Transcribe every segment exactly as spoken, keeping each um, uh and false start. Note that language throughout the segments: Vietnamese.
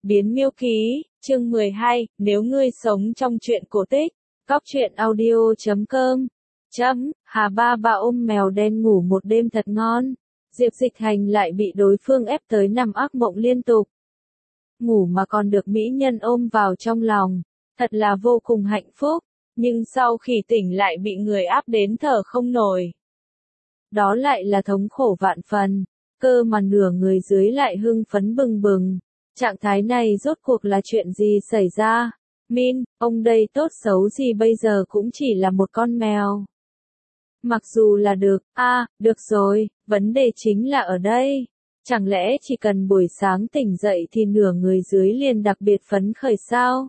Biến miêu ký, chương mười hai, nếu ngươi sống trong truyện cổ tích, góc truyện audio chấm com, chấm, Hà Ba Ba ôm mèo đen ngủ một đêm thật ngon, Diệp Dịch Hành lại bị đối phương ép tới nằm ác mộng liên tục. Ngủ mà còn được mỹ nhân ôm vào trong lòng, thật là vô cùng hạnh phúc, nhưng sau khi tỉnh lại bị người áp đến thở không nổi. Đó lại là thống khổ vạn phần, cơ mà nửa người dưới lại hưng phấn bừng bừng. Trạng thái này rốt cuộc là chuyện gì xảy ra? Min, ông đây tốt xấu gì bây giờ cũng chỉ là một con mèo. Mặc dù là được, a, à, được rồi, vấn đề chính là ở đây. Chẳng lẽ chỉ cần buổi sáng tỉnh dậy thì nửa người dưới liền đặc biệt phấn khởi sao?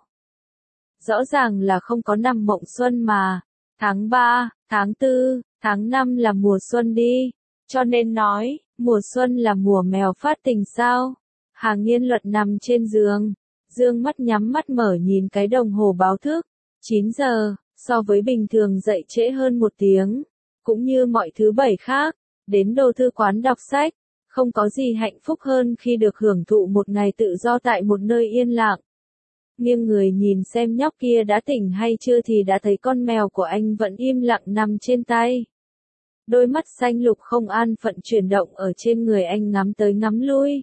Rõ ràng là không có năm mộng xuân mà. Tháng ba, tháng tư, tháng năm là mùa xuân đi. Cho nên nói, mùa xuân là mùa mèo phát tình sao? Hà Nghiên Luật nằm trên giường, dương mắt nhắm mắt mở nhìn cái đồng hồ báo thức, chín giờ, so với bình thường dậy trễ hơn một tiếng, cũng như mọi thứ bảy khác, đến đô thư quán đọc sách, không có gì hạnh phúc hơn khi được hưởng thụ một ngày tự do tại một nơi yên lặng. Nghiêng người nhìn xem nhóc kia đã tỉnh hay chưa thì đã thấy con mèo của anh vẫn im lặng nằm trên tay. Đôi mắt xanh lục không an phận chuyển động ở trên người anh ngắm tới ngắm lui.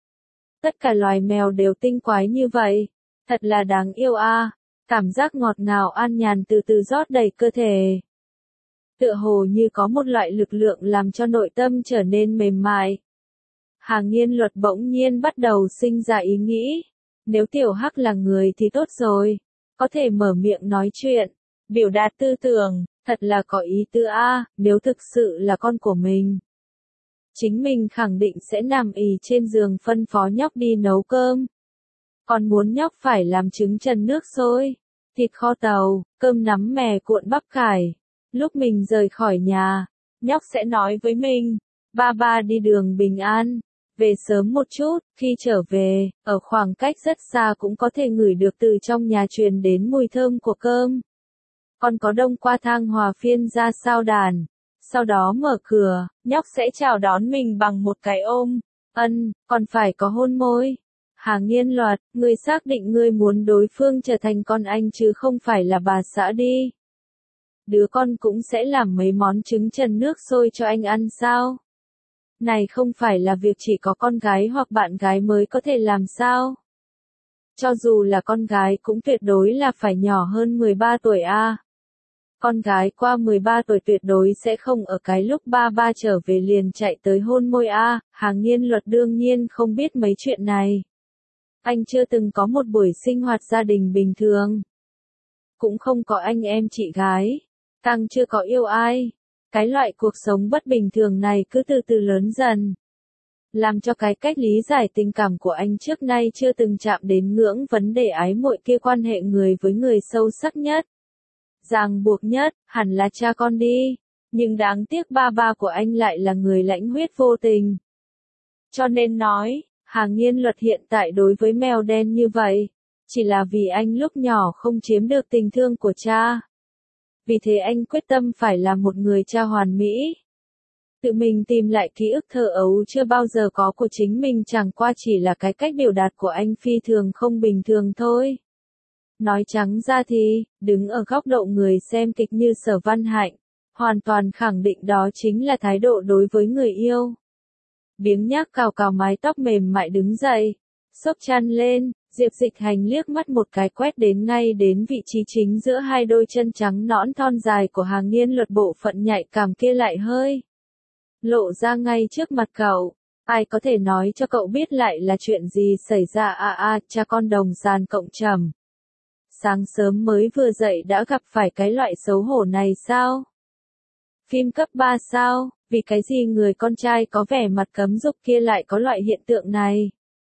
Tất cả loài mèo đều tinh quái như vậy, thật là đáng yêu a, à. Cảm giác ngọt ngào an nhàn từ từ rót đầy cơ thể. Tựa hồ như có một loại lực lượng làm cho nội tâm trở nên mềm mại. Hà Nghiên Luật bỗng nhiên bắt đầu sinh ra ý nghĩ, nếu Tiểu Hắc là người thì tốt rồi, có thể mở miệng nói chuyện, biểu đạt tư tưởng, thật là có ý tứ a, à, nếu thực sự là con của mình. Chính mình khẳng định sẽ nằm ì trên giường phân phó nhóc đi nấu cơm. Còn muốn nhóc phải làm trứng trần nước sôi, thịt kho tàu, cơm nắm mè cuộn bắp cải. Lúc mình rời khỏi nhà, nhóc sẽ nói với mình, ba ba đi đường bình an, về sớm một chút, khi trở về, ở khoảng cách rất xa cũng có thể ngửi được từ trong nhà truyền đến mùi thơm của cơm. Còn có đông qua thang hòa phiên ra sao đàn. Sau đó mở cửa, nhóc sẽ chào đón mình bằng một cái ôm, ân, còn phải có hôn môi. Hà Nghiên Luật, ngươi xác định ngươi muốn đối phương trở thành con anh chứ không phải là bà xã đi. Đứa con cũng sẽ làm mấy món trứng trần nước sôi cho anh ăn sao? Này không phải là việc chỉ có con gái hoặc bạn gái mới có thể làm sao? Cho dù là con gái cũng tuyệt đối là phải nhỏ hơn mười ba tuổi a. À. Con gái qua mười ba tuổi tuyệt đối sẽ không ở cái lúc ba ba trở về liền chạy tới hôn môi a, à. Hà Nghiên Luật đương nhiên không biết mấy chuyện này. Anh chưa từng có một buổi sinh hoạt gia đình bình thường. Cũng không có anh em chị gái. Càng chưa có yêu ai. Cái loại cuộc sống bất bình thường này cứ từ từ lớn dần. Làm cho cái cách lý giải tình cảm của anh trước nay chưa từng chạm đến ngưỡng vấn đề ái muội kia quan hệ người với người sâu sắc nhất. Ràng buộc nhất, hẳn là cha con đi, nhưng đáng tiếc ba ba của anh lại là người lãnh huyết vô tình. Cho nên nói, Hà Nghiên Luật hiện tại đối với mèo đen như vậy, chỉ là vì anh lúc nhỏ không chiếm được tình thương của cha. Vì thế anh quyết tâm phải là một người cha hoàn mỹ. Tự mình tìm lại ký ức thơ ấu chưa bao giờ có của chính mình chẳng qua chỉ là cái cách biểu đạt của anh phi thường không bình thường thôi. Nói trắng ra thì, đứng ở góc độ người xem kịch như Sở Văn Hạnh, hoàn toàn khẳng định đó chính là thái độ đối với người yêu. Biếng nhác cào cào mái tóc mềm mại đứng dậy, xốc chăn lên, Diệp Dịch Hành liếc mắt một cái quét đến ngay đến vị trí chính giữa hai đôi chân trắng nõn thon dài của Hà Nghiên Luật, bộ phận nhạy cảm kia lại hơi lộ ra ngay trước mặt cậu. Ai có thể nói cho cậu biết lại là chuyện gì xảy ra a à, a, cha con đồng sàn cộng trầm. Sáng sớm mới vừa dậy đã gặp phải cái loại xấu hổ này sao? Phim cấp ba sao? Vì cái gì người con trai có vẻ mặt cấm dục kia lại có loại hiện tượng này?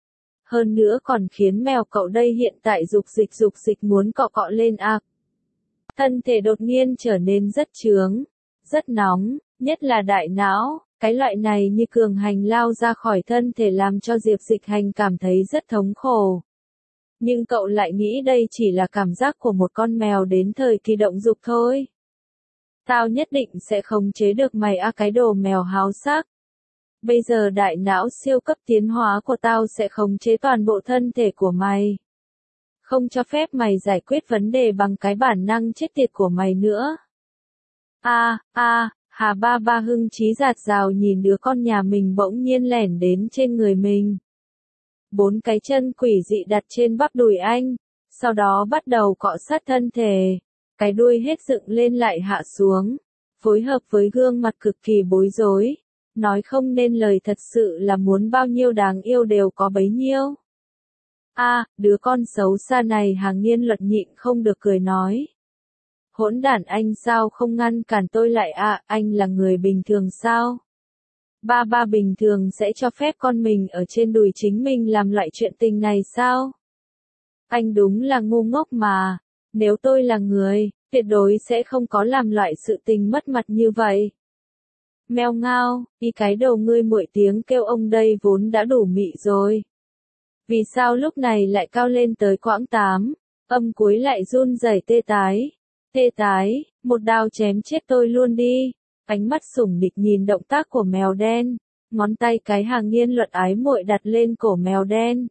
Hơn nữa còn khiến mèo cậu đây hiện tại dục dịch dục dịch muốn cọ cọ lên à. Thân thể đột nhiên trở nên rất chướng, rất nóng, nhất là đại não, cái loại này như cường hành lao ra khỏi thân thể làm cho Diệp Dịch Hành cảm thấy rất thống khổ. Nhưng cậu lại nghĩ đây chỉ là cảm giác của một con mèo đến thời kỳ động dục thôi. Tao nhất định sẽ khống chế được mày a, cái đồ mèo háo sắc. Bây giờ đại não siêu cấp tiến hóa của tao sẽ khống chế toàn bộ thân thể của mày. Không cho phép mày giải quyết vấn đề bằng cái bản năng chết tiệt của mày nữa. A, a, Hà Ba Ba hưng chí dạt dào nhìn đứa con nhà mình bỗng nhiên lẻn đến trên người mình. Bốn cái chân quỷ dị đặt trên bắp đùi anh, sau đó bắt đầu cọ sát thân thể. Cái đuôi hết dựng lên lại hạ xuống, phối hợp với gương mặt cực kỳ bối rối. Nói không nên lời, thật sự là muốn bao nhiêu đáng yêu đều có bấy nhiêu. A, à, đứa con xấu xa này, Hàng Nghiên Luật nhịn không được cười nói. Hỗn đản, anh sao không ngăn cản tôi lại à, anh là người bình thường sao? Ba ba bình thường sẽ cho phép con mình ở trên đùi chính mình làm loại chuyện tình này sao? Anh đúng là ngu ngốc mà, nếu tôi là người, tuyệt đối sẽ không có làm loại sự tình mất mặt như vậy. Meo ngao, đi cái đầu ngươi, muội tiếng kêu ông đây vốn đã đủ mị rồi. Vì sao lúc này lại cao lên tới quãng tám, âm cuối lại run rẩy tê tái. Tê tái, một đao chém chết tôi luôn đi. Ánh mắt sủng nịch nhìn động tác của mèo đen, ngón tay cái Hàng Nghiên Luật ái muội đặt lên cổ mèo đen.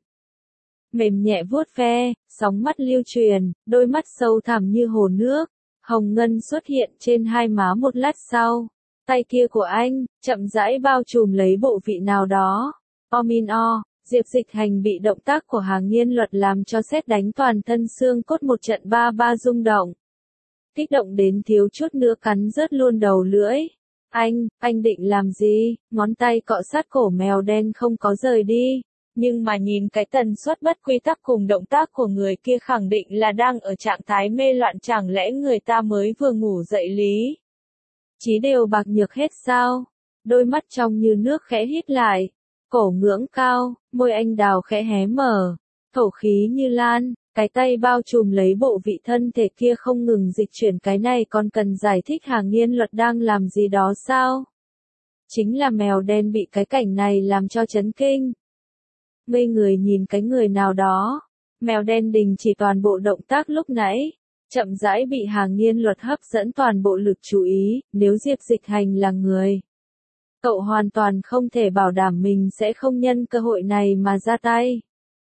Mềm nhẹ vuốt ve, sóng mắt lưu truyền, đôi mắt sâu thẳm như hồ nước, hồng ngân xuất hiện trên hai má một lát sau. Tay kia của anh, chậm rãi bao trùm lấy bộ vị nào đó. Omin o, Diệp Dịch Hành bị động tác của Hàng Nghiên Luật làm cho sét đánh toàn thân xương cốt một trận ba ba rung động. Kích động đến thiếu chút nữa cắn rớt luôn đầu lưỡi. Anh, anh định làm gì? Ngón tay cọ sát cổ mèo đen không có rời đi. Nhưng mà nhìn cái tần suất bất quy tắc cùng động tác của người kia khẳng định là đang ở trạng thái mê loạn, chẳng lẽ người ta mới vừa ngủ dậy lý? Chí đều bạc nhược hết sao? Đôi mắt trong như nước khẽ hít lại. Cổ ngưỡng cao, môi anh đào khẽ hé mở. Thổ khí như lan, cái tay bao trùm lấy bộ vị thân thể kia không ngừng dịch chuyển, cái này còn cần giải thích Hàng Nghiên Luật đang làm gì đó sao? Chính là mèo đen bị cái cảnh này làm cho chấn kinh. Ngây người nhìn cái người nào đó, mèo đen đình chỉ toàn bộ động tác lúc nãy, chậm rãi bị Hàng Nghiên Luật hấp dẫn toàn bộ lực chú ý. Nếu Diệp Dịch Hành là người, cậu hoàn toàn không thể bảo đảm mình sẽ không nhân cơ hội này mà ra tay.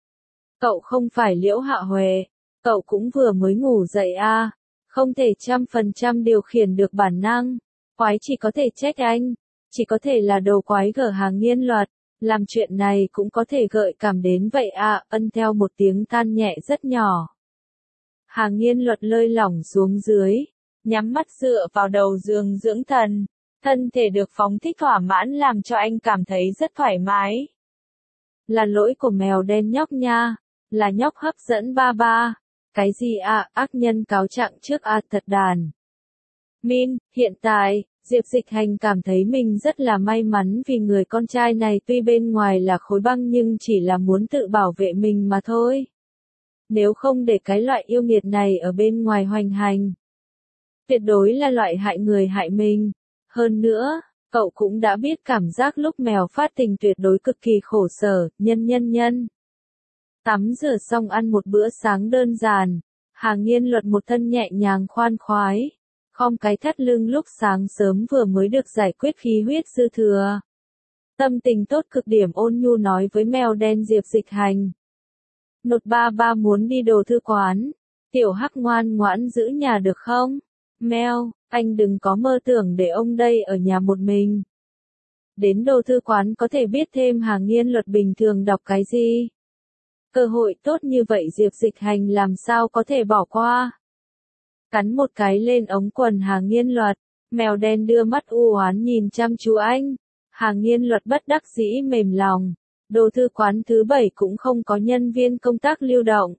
Cậu không phải Liễu Hạ Huệ, cậu cũng vừa mới ngủ dậy à, không thể trăm phần trăm điều khiển được bản năng. Quái chỉ có thể trách anh, chỉ có thể là đồ quái gở Hàng Nghiên Luật, làm chuyện này cũng có thể gợi cảm đến vậy à, ân theo một tiếng than nhẹ rất nhỏ. Hàng Nghiên Luật lơi lỏng xuống dưới, nhắm mắt dựa vào đầu giường dưỡng thần, thân thể được phóng thích thỏa mãn làm cho anh cảm thấy rất thoải mái. Là lỗi của mèo đen nhóc nha, là nhóc hấp dẫn ba ba. Cái gì à, ác nhân cáo trạng trước à, thật đàn. Min, hiện tại, Diệp Dịch Hành cảm thấy mình rất là may mắn vì người con trai này tuy bên ngoài là khối băng nhưng chỉ là muốn tự bảo vệ mình mà thôi. Nếu không để cái loại yêu nghiệt này ở bên ngoài hoành hành, tuyệt đối là loại hại người hại mình. Hơn nữa, cậu cũng đã biết cảm giác lúc mèo phát tình tuyệt đối cực kỳ khổ sở, nhân nhân nhân. Tắm rửa xong ăn một bữa sáng đơn giản, Hàng Nghiên Luật một thân nhẹ nhàng khoan khoái, khom cái thắt lưng lúc sáng sớm vừa mới được giải quyết khí huyết dư thừa. Tâm tình tốt cực điểm, ôn nhu nói với mèo đen Diệp Dịch Hành. Nột ba ba muốn đi đồ thư quán, tiểu hắc ngoan ngoãn giữ nhà được không? Mèo, anh đừng có mơ tưởng để ông đây ở nhà một mình. Đến đồ thư quán có thể biết thêm Hàng Nghiên Luật bình thường đọc cái gì. Cơ hội tốt như vậy Diệp Dịch Hành làm sao có thể bỏ qua. Cắn một cái lên ống quần Hàng Nghiên Luật, mèo đen đưa mắt u oán nhìn chăm chú anh. Hàng Nghiên Luật bất đắc dĩ mềm lòng, đồ thư quán thứ bảy cũng không có nhân viên công tác lưu động.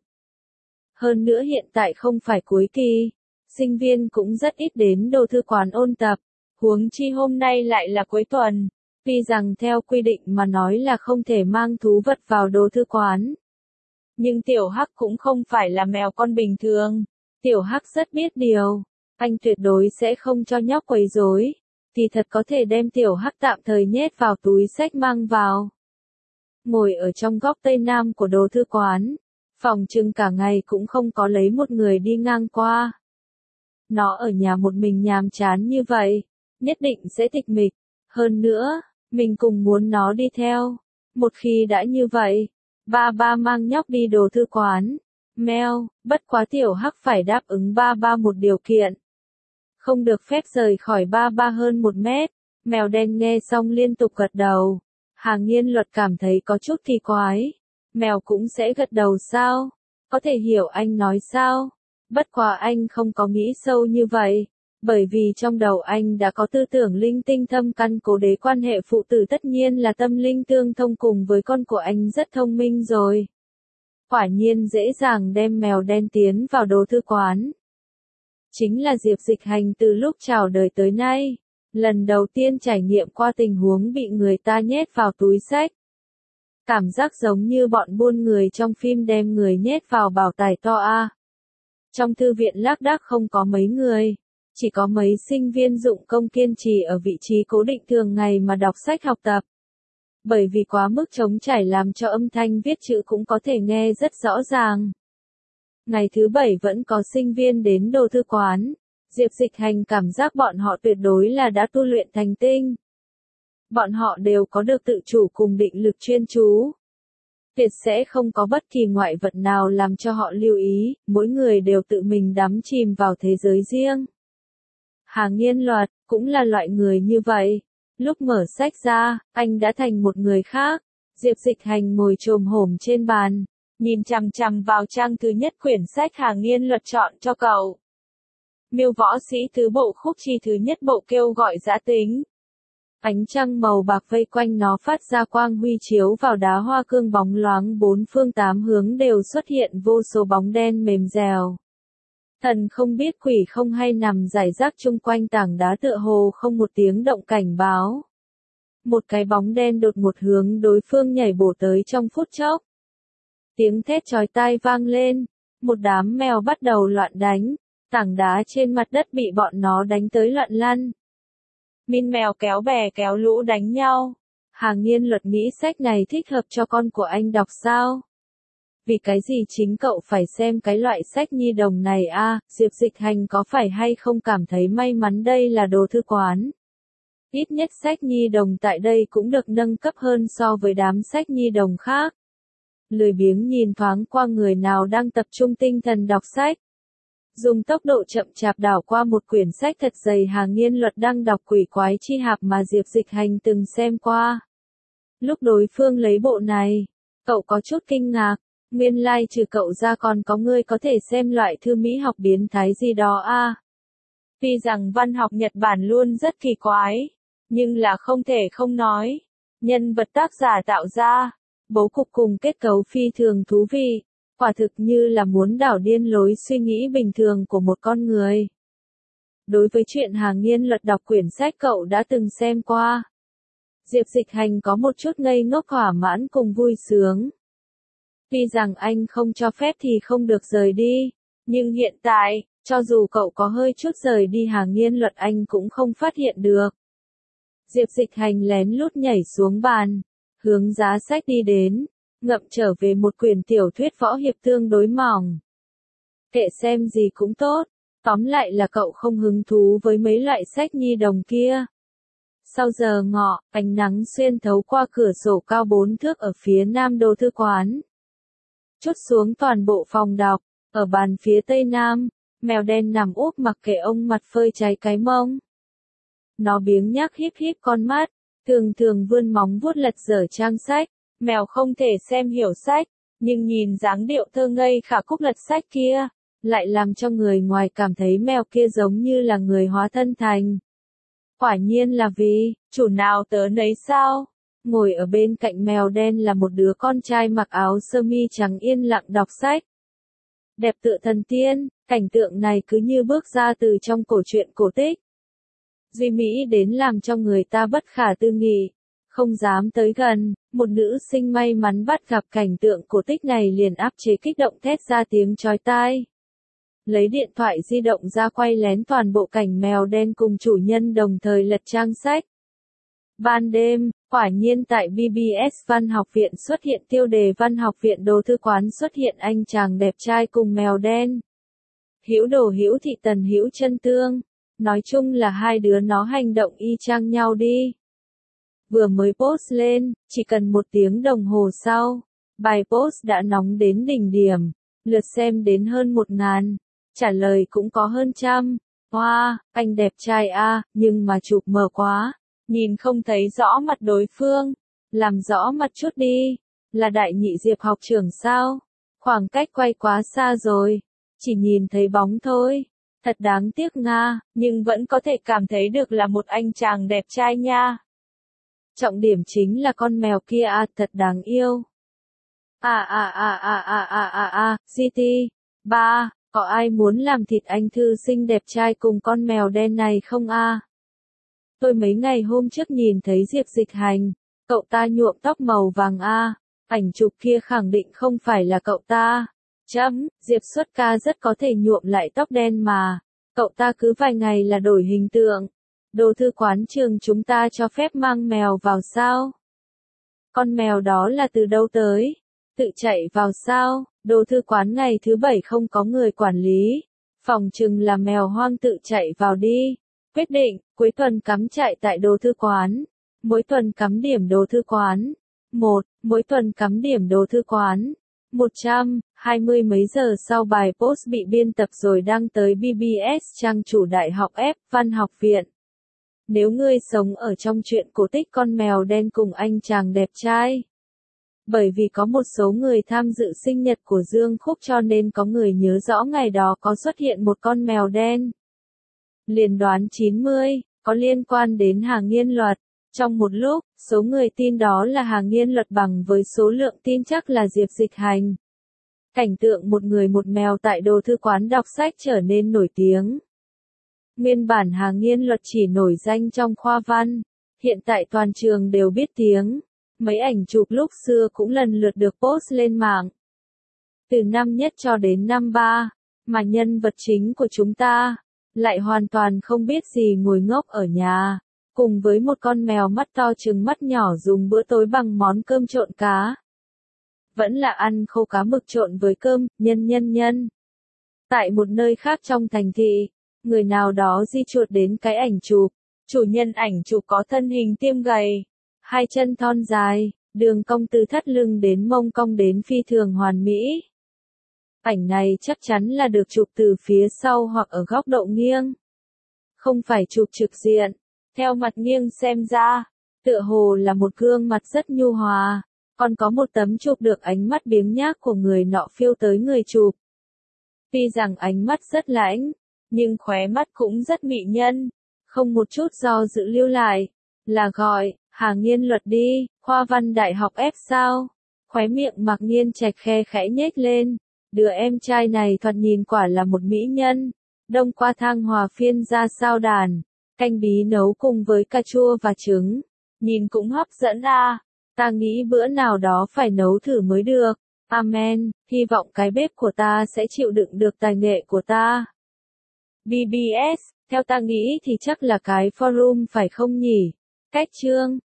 Hơn nữa hiện tại không phải cuối kỳ, sinh viên cũng rất ít đến đồ thư quán ôn tập, huống chi hôm nay lại là cuối tuần. Tuy rằng theo quy định mà nói là không thể mang thú vật vào đồ thư quán, nhưng Tiểu Hắc cũng không phải là mèo con bình thường. Tiểu Hắc rất biết điều, anh tuyệt đối sẽ không cho nhóc quấy rối, thì thật có thể đem Tiểu Hắc tạm thời nhét vào túi xách mang vào. Ngồi ở trong góc tây nam của đồ thư quán, phòng trưng cả ngày cũng không có lấy một người đi ngang qua. Nó ở nhà một mình nhàm chán như vậy, nhất định sẽ tịch mịch. Hơn nữa, Mình cùng muốn nó đi theo. Một khi đã như vậy, ba ba mang nhóc đi đồ thư quán. Mèo, bất quá tiểu hắc phải đáp ứng ba ba một điều kiện. Không được phép rời khỏi ba ba hơn một mét. Mèo đen nghe xong liên tục gật đầu. Hà Nghiên Luật cảm thấy có chút kỳ quái. Mèo cũng sẽ gật đầu sao? Có thể hiểu anh nói sao? Bất quá anh không có nghĩ sâu như vậy. Bởi vì trong đầu anh đã có tư tưởng linh tinh thâm căn cố đế, quan hệ phụ tử tất nhiên là tâm linh tương thông, cùng với con của anh rất thông minh rồi. Quả nhiên dễ dàng đem mèo đen tiến vào đồ thư quán. Chính là Diệp Dịch Hành từ lúc chào đời tới nay, lần đầu tiên trải nghiệm qua tình huống bị người ta nhét vào túi xách. Cảm giác giống như bọn buôn người trong phim đem người nhét vào bảo tải to a. Trong thư viện lác đác không có mấy người, chỉ có mấy sinh viên dụng công kiên trì ở vị trí cố định thường ngày mà đọc sách học tập. Bởi vì quá mức trống trải làm cho âm thanh viết chữ cũng có thể nghe rất rõ ràng. Ngày thứ bảy vẫn có sinh viên đến đồ thư quán. Diệp Dịch Hành cảm giác bọn họ tuyệt đối là đã tu luyện thành tinh. Bọn họ đều có được tự chủ cùng định lực chuyên chú. Tuyệt sẽ không có bất kỳ ngoại vật nào làm cho họ lưu ý, mỗi người đều tự mình đắm chìm vào thế giới riêng. Hà Nghiên Luật cũng là loại người như vậy. Lúc mở sách ra, anh đã thành một người khác. Diệp Dịch Hành ngồi chồm hổm trên bàn, nhìn chằm chằm vào trang thứ nhất quyển sách Hà Nghiên Luật chọn cho cậu. Miêu võ sĩ tứ bộ khúc chi thứ nhất bộ kêu gọi dã tính. Ánh trăng màu bạc vây quanh nó phát ra quang huy chiếu vào đá hoa cương bóng loáng, bốn phương tám hướng đều xuất hiện vô số bóng đen mềm dẻo. Thần không biết quỷ không hay nằm rải rác chung quanh tảng đá, tựa hồ không một tiếng động cảnh báo. Một cái bóng đen đột một hướng đối phương nhảy bổ tới trong phút chốc. Tiếng thét chói tai vang lên, một đám mèo bắt đầu loạn đánh, tảng đá trên mặt đất bị bọn nó đánh tới loạn lăn. Min mèo kéo bè kéo lũ đánh nhau. Hà Nghiên Luật nghĩ sách này thích hợp cho con của anh đọc sao? Vì cái gì chính cậu phải xem cái loại sách nhi đồng này a? À, Diệp Dịch Hành có phải hay không cảm thấy may mắn đây là đồ thư quán? Ít nhất sách nhi đồng tại đây cũng được nâng cấp hơn so với đám sách nhi đồng khác. Lười biếng nhìn thoáng qua người nào đang tập trung tinh thần đọc sách. Dùng tốc độ chậm chạp đảo qua một quyển sách thật dày. Hà Nghiên Luật đang đọc Quỷ Quái Chi Hạp mà Diệp Dịch Hành từng xem qua. Lúc đối phương lấy bộ này, cậu có chút kinh ngạc. Nguyên lai like trừ cậu ra còn có người có thể xem loại thư mỹ học biến thái gì đó a. À. Tuy rằng văn học Nhật Bản luôn rất kỳ quái, nhưng là không thể không nói. Nhân vật tác giả tạo ra, bố cục cùng kết cấu phi thường thú vị. Quả thực như là muốn đảo điên lối suy nghĩ bình thường của một con người. Đối với chuyện Hà Nghiên Luật đọc quyển sách cậu đã từng xem qua, Diệp Dịch Hành có một chút ngây ngốc thỏa mãn cùng vui sướng. Tuy rằng anh không cho phép thì không được rời đi, nhưng hiện tại, cho dù cậu có hơi chút rời đi Hà Nghiên Luật anh cũng không phát hiện được. Diệp Dịch Hành lén lút nhảy xuống bàn, hướng giá sách đi đến, ngậm trở về một quyển tiểu thuyết võ hiệp tương đối mỏng. Kệ, xem gì cũng tốt, tóm lại là cậu không hứng thú với mấy loại sách nhi đồng kia. Sau giờ ngọ, ánh nắng xuyên thấu qua cửa sổ cao bốn thước ở phía nam đồ thư quán, chút xuống toàn bộ phòng đọc. Ở bàn phía tây nam, mèo đen nằm úp mặc kệ ông mặt phơi cháy cái mông. Nó biếng nhác híp híp con mắt, thường thường vươn móng vuốt lật dở trang sách. Mèo không thể xem hiểu sách, nhưng nhìn dáng điệu thơ ngây khả khúc lật sách kia, lại làm cho người ngoài cảm thấy mèo kia giống như là người hóa thân thành. Quả nhiên là vì, chủ nào tớ nấy sao? Ngồi ở bên cạnh mèo đen là một đứa con trai mặc áo sơ mi trắng yên lặng đọc sách. Đẹp tựa thần tiên, cảnh tượng này cứ như bước ra từ trong cổ truyện cổ tích. Duy mỹ đến làm cho người ta bất khả tư nghị, không dám tới gần. Một nữ sinh may mắn bắt gặp cảnh tượng cổ tích này liền áp chế kích động thét ra tiếng chói tai. Lấy điện thoại di động ra quay lén toàn bộ cảnh mèo đen cùng chủ nhân đồng thời lật trang sách. Ban đêm, quả nhiên tại bê bê ét Văn học viện xuất hiện tiêu đề Văn học viện đồ thư quán xuất hiện anh chàng đẹp trai cùng mèo đen. Hữu Đồ hữu thị tần hữu chân tương. Nói chung là hai đứa nó hành động y chang nhau đi. Vừa mới post lên, chỉ cần một tiếng đồng hồ sau, bài post đã nóng đến đỉnh điểm, lượt xem đến hơn một ngàn, trả lời cũng có hơn trăm. Wow, anh đẹp trai a, nhưng mà chụp mờ quá, nhìn không thấy rõ mặt đối phương, làm rõ mặt chút đi, là đại nhị Diệp học trưởng sao? Khoảng cách quay quá xa rồi, chỉ nhìn thấy bóng thôi. Thật đáng tiếc nga, nhưng vẫn có thể cảm thấy được là một anh chàng đẹp trai nha. Trọng điểm chính là con mèo kia à, thật đáng yêu. À à à à à à à à, giê tê, ba, có ai muốn làm thịt anh thư sinh đẹp trai cùng con mèo đen này không a? Tôi mấy ngày hôm trước nhìn thấy Diệp Dịch Hành, cậu ta nhuộm tóc màu vàng a, ảnh chụp kia khẳng định không phải là cậu ta. Chấm, Diệp Xuất Ca rất có thể nhuộm lại tóc đen mà, cậu ta cứ vài ngày là đổi hình tượng. Đồ thư quán trường chúng ta cho phép mang mèo vào sao? Con mèo đó là từ đâu tới? Tự chạy vào sao? Đồ thư quán ngày thứ bảy không có người quản lý. Phòng chừng là mèo hoang tự chạy vào đi. Quyết định, cuối tuần cắm trại tại đồ thư quán. Mỗi tuần cắm điểm đồ thư quán. một. Mỗi tuần cắm điểm đồ thư quán. một trăm hai mươi mấy giờ sau bài post bị biên tập rồi đăng tới bê bê ét trang chủ Đại học F Văn học viện. Nếu ngươi sống ở trong chuyện cổ tích con mèo đen cùng anh chàng đẹp trai. Bởi vì có một số người tham dự sinh nhật của Dương Khúc cho nên có người nhớ rõ ngày đó có xuất hiện một con mèo đen. Liền đoán chín mươi, có liên quan đến Hà Nghiên Luật. Trong một lúc, số người tin đó là Hà Nghiên Luật bằng với số lượng tin chắc là Diệp Dịch Hành. Cảnh tượng một người một mèo tại đồ thư quán đọc sách trở nên nổi tiếng. Nguyên bản Hà Nghiên Luật chỉ nổi danh trong khoa văn, hiện tại toàn trường đều biết tiếng. Mấy ảnh chụp lúc xưa cũng lần lượt được post lên mạng. Từ năm nhất cho đến năm ba, mà nhân vật chính của chúng ta lại hoàn toàn không biết gì ngồi ngốc ở nhà, cùng với một con mèo mắt to trừng mắt nhỏ dùng bữa tối bằng món cơm trộn cá. Vẫn là ăn khô cá mực trộn với cơm, nhân nhân nhân. Tại một nơi khác trong thành thị, người nào đó di chuột đến cái ảnh chụp, chủ nhân ảnh chụp có thân hình tiêm gầy, hai chân thon dài, đường cong từ thắt lưng đến mông cong đến phi thường hoàn mỹ. Ảnh này chắc chắn là được chụp từ phía sau hoặc ở góc độ nghiêng. Không phải chụp trực diện, theo mặt nghiêng xem ra, tựa hồ là một gương mặt rất nhu hòa, còn có một tấm chụp được ánh mắt biếng nhác của người nọ phiêu tới người chụp. Tuy rằng ánh mắt rất lãnh, nhưng khóe mắt cũng rất mị nhân, không một chút do dự lưu lại, là gọi, Hà Nghiên Luật đi, khoa văn Đại học F sao? Khóe miệng Mạc Nghiên Trạch khe khẽ nhếch lên, đứa em trai này thoạt nhìn quả là một mỹ nhân. Đông qua thang hòa phiên ra sao đàn, canh bí nấu cùng với cà chua và trứng, nhìn cũng hấp dẫn à, ta nghĩ bữa nào đó phải nấu thử mới được. Amen, hy vọng cái bếp của ta sẽ chịu đựng được tài nghệ của ta. bê bê ét, theo ta nghĩ thì chắc là cái forum phải không nhỉ? Cách chương